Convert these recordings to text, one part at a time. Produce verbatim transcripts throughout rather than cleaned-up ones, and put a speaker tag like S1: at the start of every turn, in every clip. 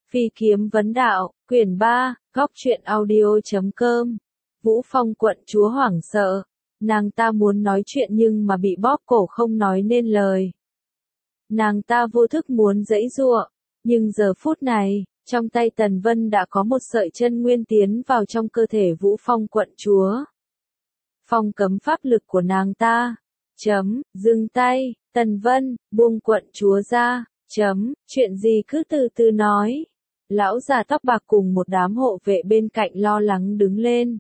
S1: Phi kiếm vấn đạo, quyển ba, góc truyện audio chấm com. Vũ Phong quận chúa hoảng sợ, nàng ta muốn nói chuyện nhưng mà bị bóp cổ không nói nên lời. Nàng ta vô thức muốn giãy giụa, nhưng giờ phút này, trong tay Tần Vân đã có một sợi chân nguyên tiến vào trong cơ thể Vũ Phong quận chúa. Phong cấm pháp lực của nàng ta. Chấm, dừng tay, Tần Vân, buông quận chúa ra. Chấm, chuyện gì cứ từ từ nói. Lão già tóc bạc cùng một đám hộ vệ bên cạnh lo lắng đứng lên.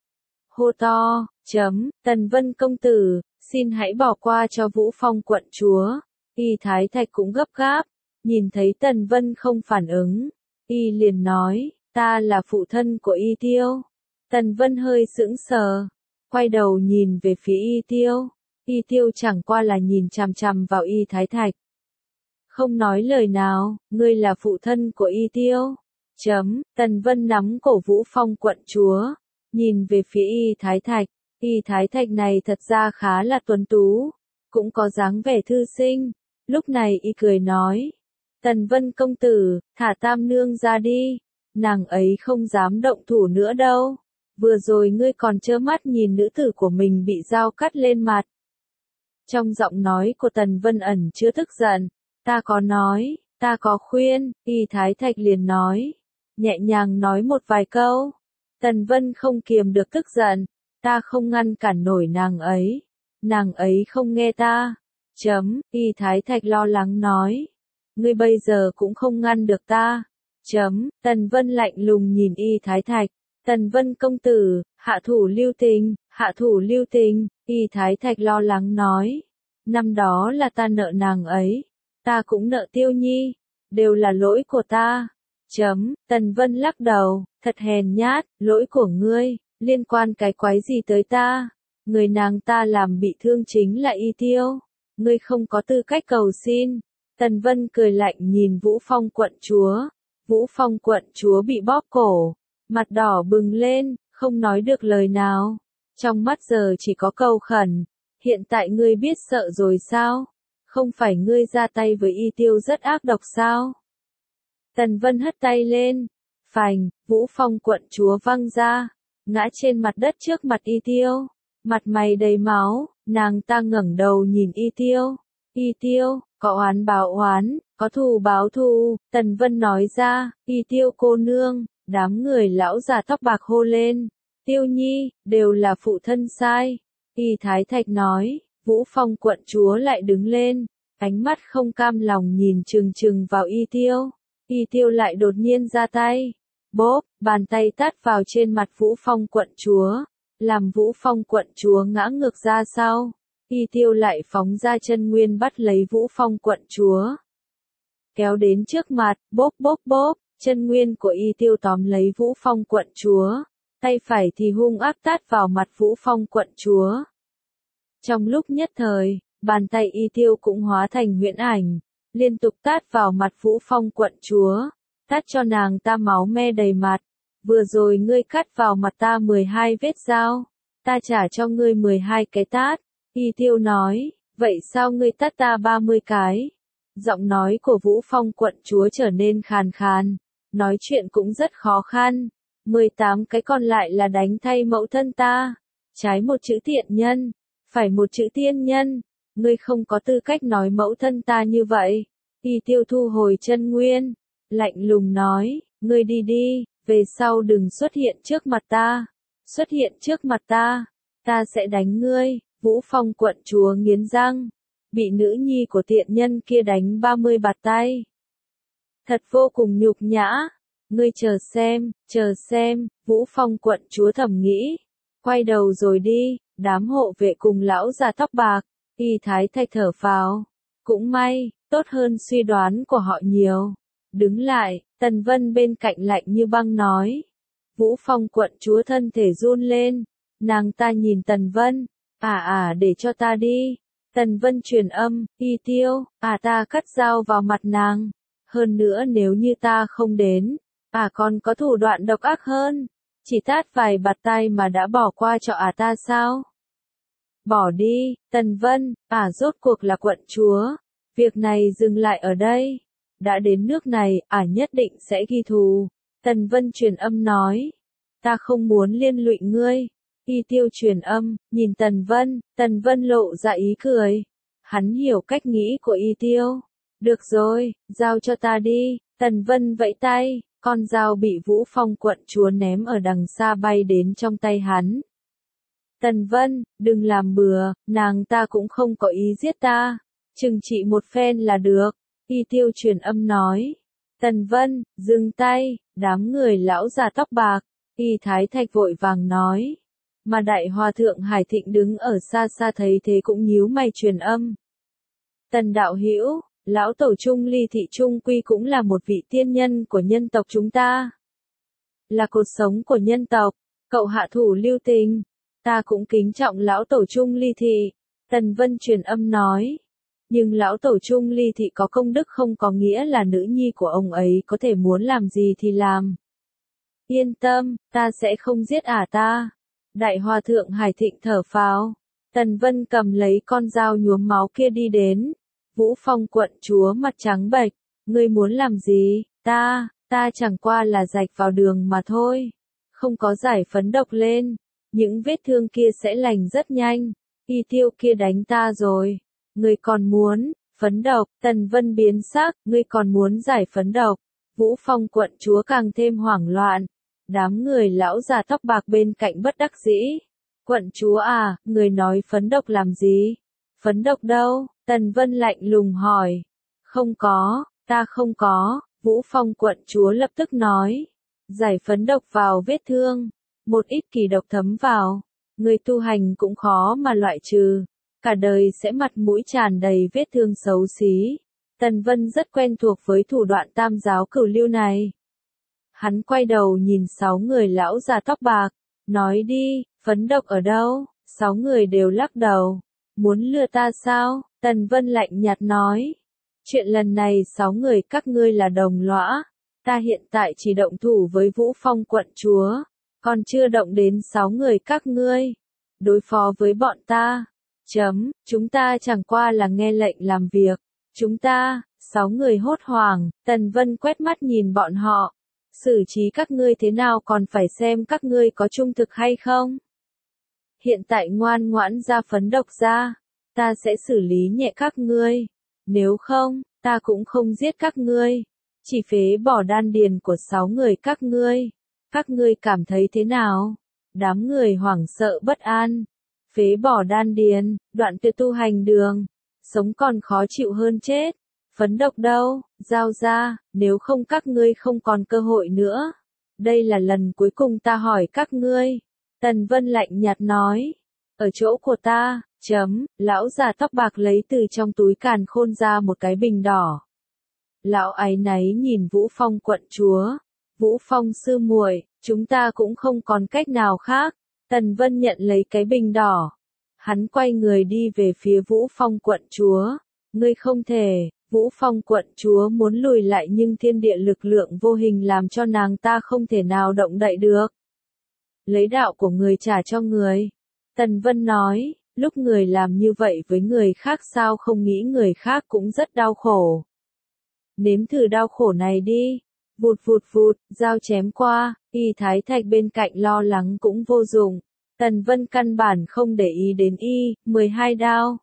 S1: Hô to, chấm, Tần Vân công tử, xin hãy bỏ qua cho Vũ Phong quận chúa. Y Thái Thạch cũng gấp gáp, nhìn thấy Tần Vân không phản ứng. Y liền nói, ta là phụ thân của Y Tiêu. Tần Vân hơi sững sờ, quay đầu nhìn về phía Y Tiêu. Y Tiêu chẳng qua là nhìn chằm chằm vào Y Thái Thạch. Không nói lời nào, ngươi là phụ thân của Y Tiêu. Chấm, Tần Vân nắm cổ Vũ Phong quận chúa, nhìn về phía Y Thái Thạch. Y Thái Thạch này thật ra khá là tuấn tú, cũng có dáng vẻ thư sinh. Lúc này Y cười nói, Tần Vân công tử, thả Tam nương ra đi, nàng ấy không dám động thủ nữa đâu. Vừa rồi ngươi còn trơ mắt nhìn nữ tử của mình bị dao cắt lên mặt. Trong giọng nói của Tần Vân ẩn chứa tức giận. Ta có nói, ta có khuyên, Y Thái Thạch liền nói, nhẹ nhàng nói một vài câu. Tần Vân không kiềm được tức giận, ta không ngăn cản nổi nàng ấy, nàng ấy không nghe ta. Chấm, Y Thái Thạch lo lắng nói, ngươi bây giờ cũng không ngăn được ta. Chấm, Tần Vân lạnh lùng nhìn Y Thái Thạch, Tần Vân công tử, hạ thủ lưu tình, hạ thủ lưu tình. Y Thái Thạch lo lắng nói, năm đó là ta nợ nàng ấy. Ta cũng nợ Tiêu Nhi, đều là lỗi của ta. Chấm, Tần Vân lắc đầu, thật hèn nhát, lỗi của ngươi, liên quan cái quái gì tới ta? Người nàng ta làm bị thương chính là Y Tiêu, ngươi không có tư cách cầu xin. Tần Vân cười lạnh nhìn Vũ Phong quận chúa. Vũ Phong quận chúa bị bóp cổ, mặt đỏ bừng lên, không nói được lời nào. Trong mắt giờ chỉ có cầu khẩn, hiện tại ngươi biết sợ rồi sao? Không phải ngươi ra tay với Y Tiêu rất ác độc sao? Tần Vân hất tay lên, phành, Vũ Phong quận chúa văng ra, ngã trên mặt đất trước mặt Y Tiêu, mặt mày đầy máu. Nàng ta ngẩng đầu nhìn Y Tiêu. Y Tiêu, có oán báo oán, có thù báo thù. Tần Vân nói ra, Y Tiêu cô nương. Đám người lão già tóc bạc hô lên, Tiêu Nhi, đều là phụ thân sai. Y Thái Thạch nói. Vũ Phong quận chúa lại đứng lên, ánh mắt không cam lòng nhìn chừng chừng vào Y Tiêu. Y Tiêu lại đột nhiên ra tay, bóp, bàn tay tát vào trên mặt Vũ Phong quận chúa, làm Vũ Phong quận chúa ngã ngược ra sau. Y Tiêu lại phóng ra chân nguyên bắt lấy Vũ Phong quận chúa, kéo đến trước mặt, bóp bóp bóp, chân nguyên của Y Tiêu tóm lấy Vũ Phong quận chúa, tay phải thì hung ác tát vào mặt Vũ Phong quận chúa. Trong lúc nhất thời, bàn tay Y Tiêu cũng hóa thành huyễn ảnh, liên tục tát vào mặt Vũ Phong quận chúa, tát cho nàng ta máu me đầy mặt. Vừa rồi ngươi cắt vào mặt ta mười hai vết dao, ta trả cho ngươi mười hai cái tát. Y Tiêu nói, vậy sao ngươi tát ta ba mươi cái? Giọng nói của Vũ Phong quận chúa trở nên khàn khàn, nói chuyện cũng rất khó khăn. mười tám cái còn lại là đánh thay mẫu thân ta, trái một chữ tiện nhân. Phải một chữ tiên nhân, ngươi không có tư cách nói mẫu thân ta như vậy. Y Tiêu thu hồi chân nguyên, lạnh lùng nói, ngươi đi đi, về sau đừng xuất hiện trước mặt ta. Xuất hiện trước mặt ta, ta sẽ đánh ngươi. Vũ Phong quận chúa nghiến răng, bị nữ nhi của tiện nhân kia đánh ba mươi bạt tay. Thật vô cùng nhục nhã, ngươi chờ xem, chờ xem, Vũ Phong quận chúa thầm nghĩ, quay đầu rồi đi. Đám hộ vệ cùng lão già tóc bạc, Y Thái Thạch thở phào. Cũng may, tốt hơn suy đoán của họ nhiều. Đứng lại, Tần Vân bên cạnh lạnh như băng nói. Vũ Phong quận chúa thân thể run lên. Nàng ta nhìn Tần Vân. À à để cho ta đi. Tần Vân truyền âm, Y Tiêu, à ta cắt dao vào mặt nàng. Hơn nữa nếu như ta không đến, à còn có thủ đoạn độc ác hơn. Chỉ tát vài bạt tay mà đã bỏ qua cho à ta sao? Bỏ đi, Tần Vân, à rốt cuộc là quận chúa. Việc này dừng lại ở đây. đã đến nước này, ả nhất định sẽ ghi thù. Tần Vân truyền âm nói, ta không muốn liên lụy ngươi. Y Tiêu truyền âm, nhìn Tần Vân, Tần Vân lộ ra ý cười. Hắn hiểu cách nghĩ của Y Tiêu. Được rồi, giao cho ta đi. Tần Vân vẫy tay, con dao bị Vũ Phong quận chúa ném ở đằng xa bay đến trong tay hắn. Tần Vân, đừng làm bừa, nàng ta cũng không có ý giết ta. Trừng trị một phen là được. Y Tiêu truyền âm nói. Tần Vân, dừng tay, đám người lão già tóc bạc. Y Thái Thạch vội vàng nói. Mà Đại Hòa Thượng Hải Thịnh đứng ở xa xa thấy thế cũng nhíu mày truyền âm. Tần đạo hữu, lão tổ Trung Ly Thị Trung Quy cũng là một vị tiên nhân của nhân tộc chúng ta. Là cột sống của nhân tộc, cậu hạ thủ lưu tình. Ta cũng kính trọng lão tổ Trung Ly Thị. Tần Vân truyền âm nói. Nhưng lão tổ Trung Ly Thị có công đức không có nghĩa là nữ nhi của ông ấy có thể muốn làm gì thì làm. Yên tâm, ta sẽ không giết ả ta. Đại Hòa Thượng Hải Thịnh thở phào. Tần Vân cầm lấy con dao nhuốm máu kia đi đến. Vũ Phong quận chúa mặt trắng bệch. Ngươi muốn làm gì? Ta, ta chẳng qua là rạch vào đường mà thôi. Không có giải phấn độc lên. Những vết thương kia sẽ lành rất nhanh. Y Tiêu kia đánh ta rồi. Ngươi còn muốn, phấn độc, Tần Vân biến sắc, ngươi còn muốn giải phấn độc. Vũ Phong quận chúa càng thêm hoảng loạn. Đám người lão già tóc bạc bên cạnh bất đắc dĩ. Quận chúa à, người nói phấn độc làm gì? Phấn độc đâu? Tần Vân lạnh lùng hỏi. Không có, ta không có, Vũ Phong quận chúa lập tức nói. Giải phấn độc vào vết thương, một ít kỳ độc thấm vào, người tu hành cũng khó mà loại trừ, cả đời sẽ mặt mũi tràn đầy vết thương xấu xí. Tần Vân rất quen thuộc với thủ đoạn tam giáo cửu lưu này. Hắn quay đầu nhìn sáu người lão già tóc bạc, nói đi, phấn độc ở đâu? Sáu người đều lắc đầu. Muốn lừa ta sao? Tần Vân lạnh nhạt nói. Chuyện lần này sáu người các ngươi là đồng lõa. Ta hiện tại chỉ động thủ với Vũ Phong quận chúa, còn chưa động đến sáu người các ngươi. Đối phó với bọn ta. Chấm, chúng ta chẳng qua là nghe lệnh làm việc. Chúng ta, sáu người hốt hoảng, Tần Vân quét mắt nhìn bọn họ. Xử trí các ngươi thế nào còn phải xem các ngươi có trung thực hay không. Hiện tại ngoan ngoãn ra phấn độc ra, ta sẽ xử lý nhẹ các ngươi. Nếu không, ta cũng không giết các ngươi. Chỉ phế bỏ đan điền của sáu người các ngươi. Các ngươi cảm thấy thế nào? Đám người hoảng sợ bất an. Phế bỏ đan điền, đoạn tuyệt tu hành đường. Sống còn khó chịu hơn chết. Phấn độc đâu, giao ra, nếu không các ngươi không còn cơ hội nữa. Đây là lần cuối cùng ta hỏi các ngươi. Tần Vân lạnh nhạt nói. Ở chỗ của ta, chấm, lão già tóc bạc lấy từ trong túi càn khôn ra một cái bình đỏ. Lão áy náy nhìn Vũ Phong quận chúa. Vũ Phong sư muội, chúng ta cũng không còn cách nào khác. Tần Vân nhận lấy cái bình đỏ. Hắn quay người đi về phía Vũ Phong quận chúa. Ngươi không thể, Vũ Phong quận chúa muốn lùi lại nhưng thiên địa lực lượng vô hình làm cho nàng ta không thể nào động đậy được. Lấy đạo của người trả cho người. Tần Vân nói, lúc người làm như vậy với người khác sao không nghĩ người khác cũng rất đau khổ. Nếm thử đau khổ này đi. Vụt vụt vụt, dao chém qua, Y Thái Thạch bên cạnh lo lắng cũng vô dụng. Tần Vân căn bản không để ý đến y, mười hai đao.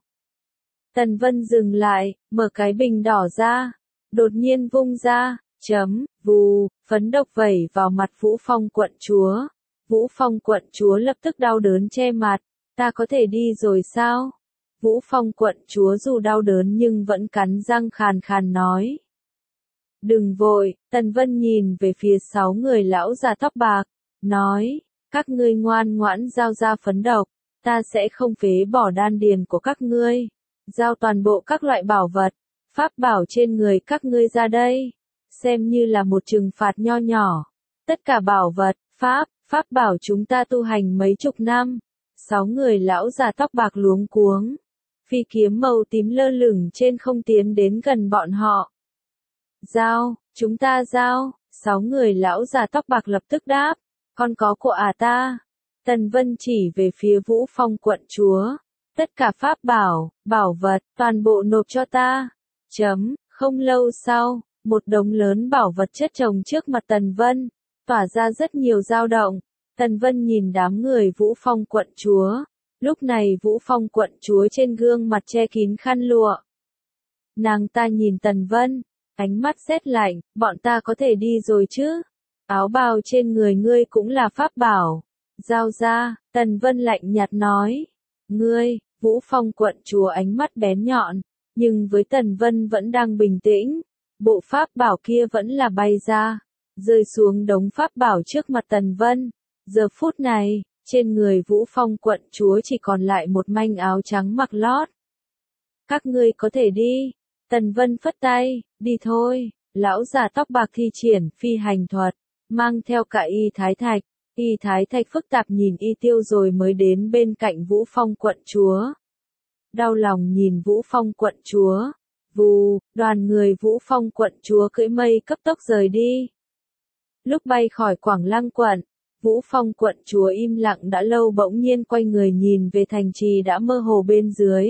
S1: Tần Vân dừng lại, mở cái bình đỏ ra, đột nhiên vung ra, chấm, vù, phấn độc vẩy vào mặt Vũ Phong quận chúa. Vũ Phong quận chúa lập tức đau đớn che mặt, ta có thể đi rồi sao? Vũ Phong quận chúa dù đau đớn nhưng vẫn cắn răng khàn khàn nói. Đừng vội, Tần Vân nhìn về phía sáu người lão già tóc bạc, nói, các ngươi ngoan ngoãn giao ra phấn độc, ta sẽ không phế bỏ đan điền của các ngươi. Giao toàn bộ các loại bảo vật, pháp bảo trên người các ngươi ra đây, xem như là một trừng phạt nho nhỏ. Tất cả bảo vật, pháp, pháp bảo chúng ta tu hành mấy chục năm. Sáu người lão già tóc bạc luống cuống. Phi kiếm màu tím lơ lửng trên không tiến đến gần bọn họ. Giao, chúng ta giao, sáu người lão già tóc bạc lập tức đáp, con có của à ta. Tần Vân chỉ về phía Vũ Phong quận chúa. Tất cả pháp bảo, bảo vật, toàn bộ nộp cho ta. Chấm, không lâu sau, Một đống lớn bảo vật chất chồng trước mặt Tần Vân, tỏa ra rất nhiều dao động. Tần Vân nhìn đám người Vũ Phong quận chúa. Lúc này Vũ Phong quận chúa trên gương mặt che kín khăn lụa. Nàng ta nhìn Tần Vân, ánh mắt rét lạnh, bọn ta có thể đi rồi chứ? Áo bào trên người ngươi cũng là pháp bảo. Giao ra, Tần Vân lạnh nhạt nói. Ngươi, Vũ Phong quận chúa ánh mắt bén nhọn, nhưng với Tần Vân vẫn đang bình tĩnh. Bộ pháp bảo kia vẫn là bay ra, rơi xuống đống pháp bảo trước mặt Tần Vân. Giờ phút này, trên người Vũ Phong quận chúa chỉ còn lại một manh áo trắng mặc lót. Các ngươi có thể đi. Tần Vân phất tay, đi thôi. Lão già tóc bạc thi triển phi hành thuật, mang theo cả Y Thái Thạch. Y Thái Thạch phức tạp nhìn Y Tiêu rồi mới đến bên cạnh Vũ Phong quận chúa. Đau lòng nhìn Vũ Phong quận chúa. Vù, đoàn người Vũ Phong quận chúa cưỡi mây cấp tốc rời đi. Lúc bay khỏi Quảng Lăng quận, Vũ Phong quận chúa im lặng đã lâu bỗng nhiên quay người nhìn về thành trì đã mơ hồ bên dưới.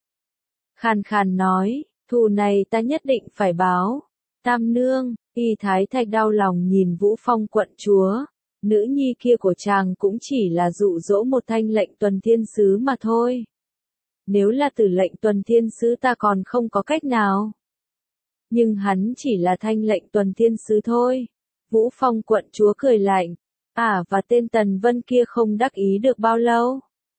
S1: Khàn khàn nói, thù này ta nhất định phải báo. Tam nương, Y Thái Thạch đau lòng nhìn Vũ Phong quận chúa. Nữ nhi kia của chàng cũng chỉ là dụ dỗ một thanh lệnh tuần thiên sứ mà thôi. Nếu là tử lệnh tuần thiên sứ ta còn không có cách nào. Nhưng hắn chỉ là thanh lệnh tuần thiên sứ thôi. Vũ Phong quận chúa cười lạnh. À và tên Tần Vân kia không đắc ý được bao lâu.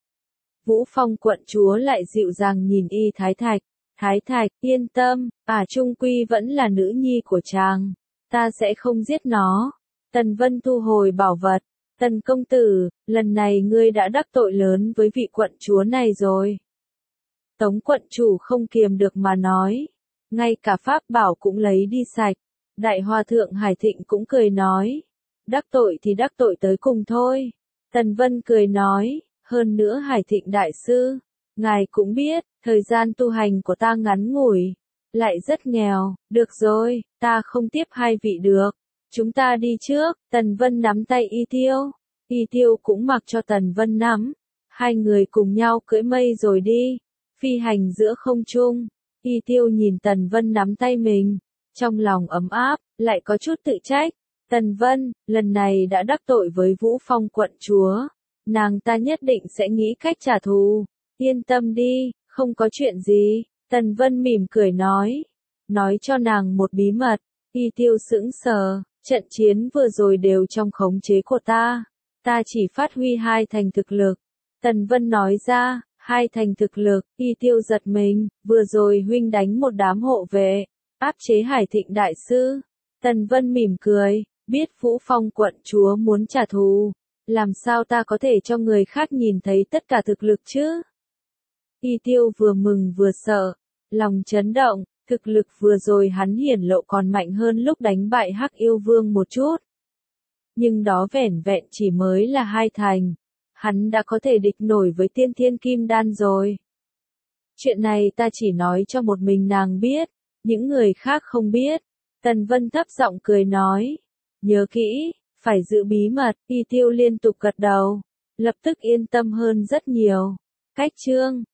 S1: Vũ Phong quận chúa lại dịu dàng nhìn Y Thái Thạch. Thái Thạch, yên tâm, à trung quy vẫn là nữ nhi của chàng. Ta sẽ không giết nó. Tần Vân thu hồi bảo vật. Tần công tử, lần này ngươi đã đắc tội lớn với vị quận chúa này rồi. Tống quận chủ không kiềm được mà nói. Ngay cả pháp bảo cũng lấy đi sạch. Đại hòa thượng Hải Thịnh cũng cười nói. Đắc tội thì đắc tội tới cùng thôi. Tần Vân cười nói. Hơn nữa Hải Thịnh đại sư. Ngài cũng biết, thời gian tu hành của ta ngắn ngủi. Lại rất nghèo. Được rồi, ta không tiếp hai vị được. Chúng ta đi trước. Tần Vân nắm tay Y Tiêu. Y Tiêu cũng mặc cho Tần Vân nắm. Hai người cùng nhau cưỡi mây rồi đi. Phi hành giữa không trung. Y Tiêu nhìn Tần Vân nắm tay mình. Trong lòng ấm áp, lại có chút tự trách. Tần Vân, lần này đã đắc tội với Vũ Phong quận chúa. Nàng ta nhất định sẽ nghĩ cách trả thù. Yên tâm đi, không có chuyện gì. Tần Vân mỉm cười nói. Nói cho nàng một bí mật. Y Tiêu sững sờ. Trận chiến vừa rồi đều trong khống chế của ta. Ta chỉ phát huy hai thành thực lực. Tần Vân nói ra, hai thành thực lực. Y Tiêu giật mình. Vừa rồi huynh đánh một đám hộ vệ, áp chế Hải Thịnh đại sư. Tần Vân mỉm cười. Biết Vũ Phong quận chúa muốn trả thù. Làm sao ta có thể cho người khác nhìn thấy tất cả thực lực chứ? Y Tiêu vừa mừng vừa sợ. Lòng chấn động. Thực lực vừa rồi hắn hiển lộ còn mạnh hơn lúc đánh bại Hắc Yêu Vương một chút. Nhưng đó vẻn vẹn chỉ mới là hai thành. Hắn đã có thể địch nổi với tiên thiên kim đan rồi. Chuyện này ta chỉ nói cho một mình nàng biết. Những người khác không biết. Tần Vân thấp giọng cười nói. Nhớ kỹ, phải giữ bí mật. Y Tiêu liên tục gật đầu. Lập tức yên tâm hơn rất nhiều. Cách chương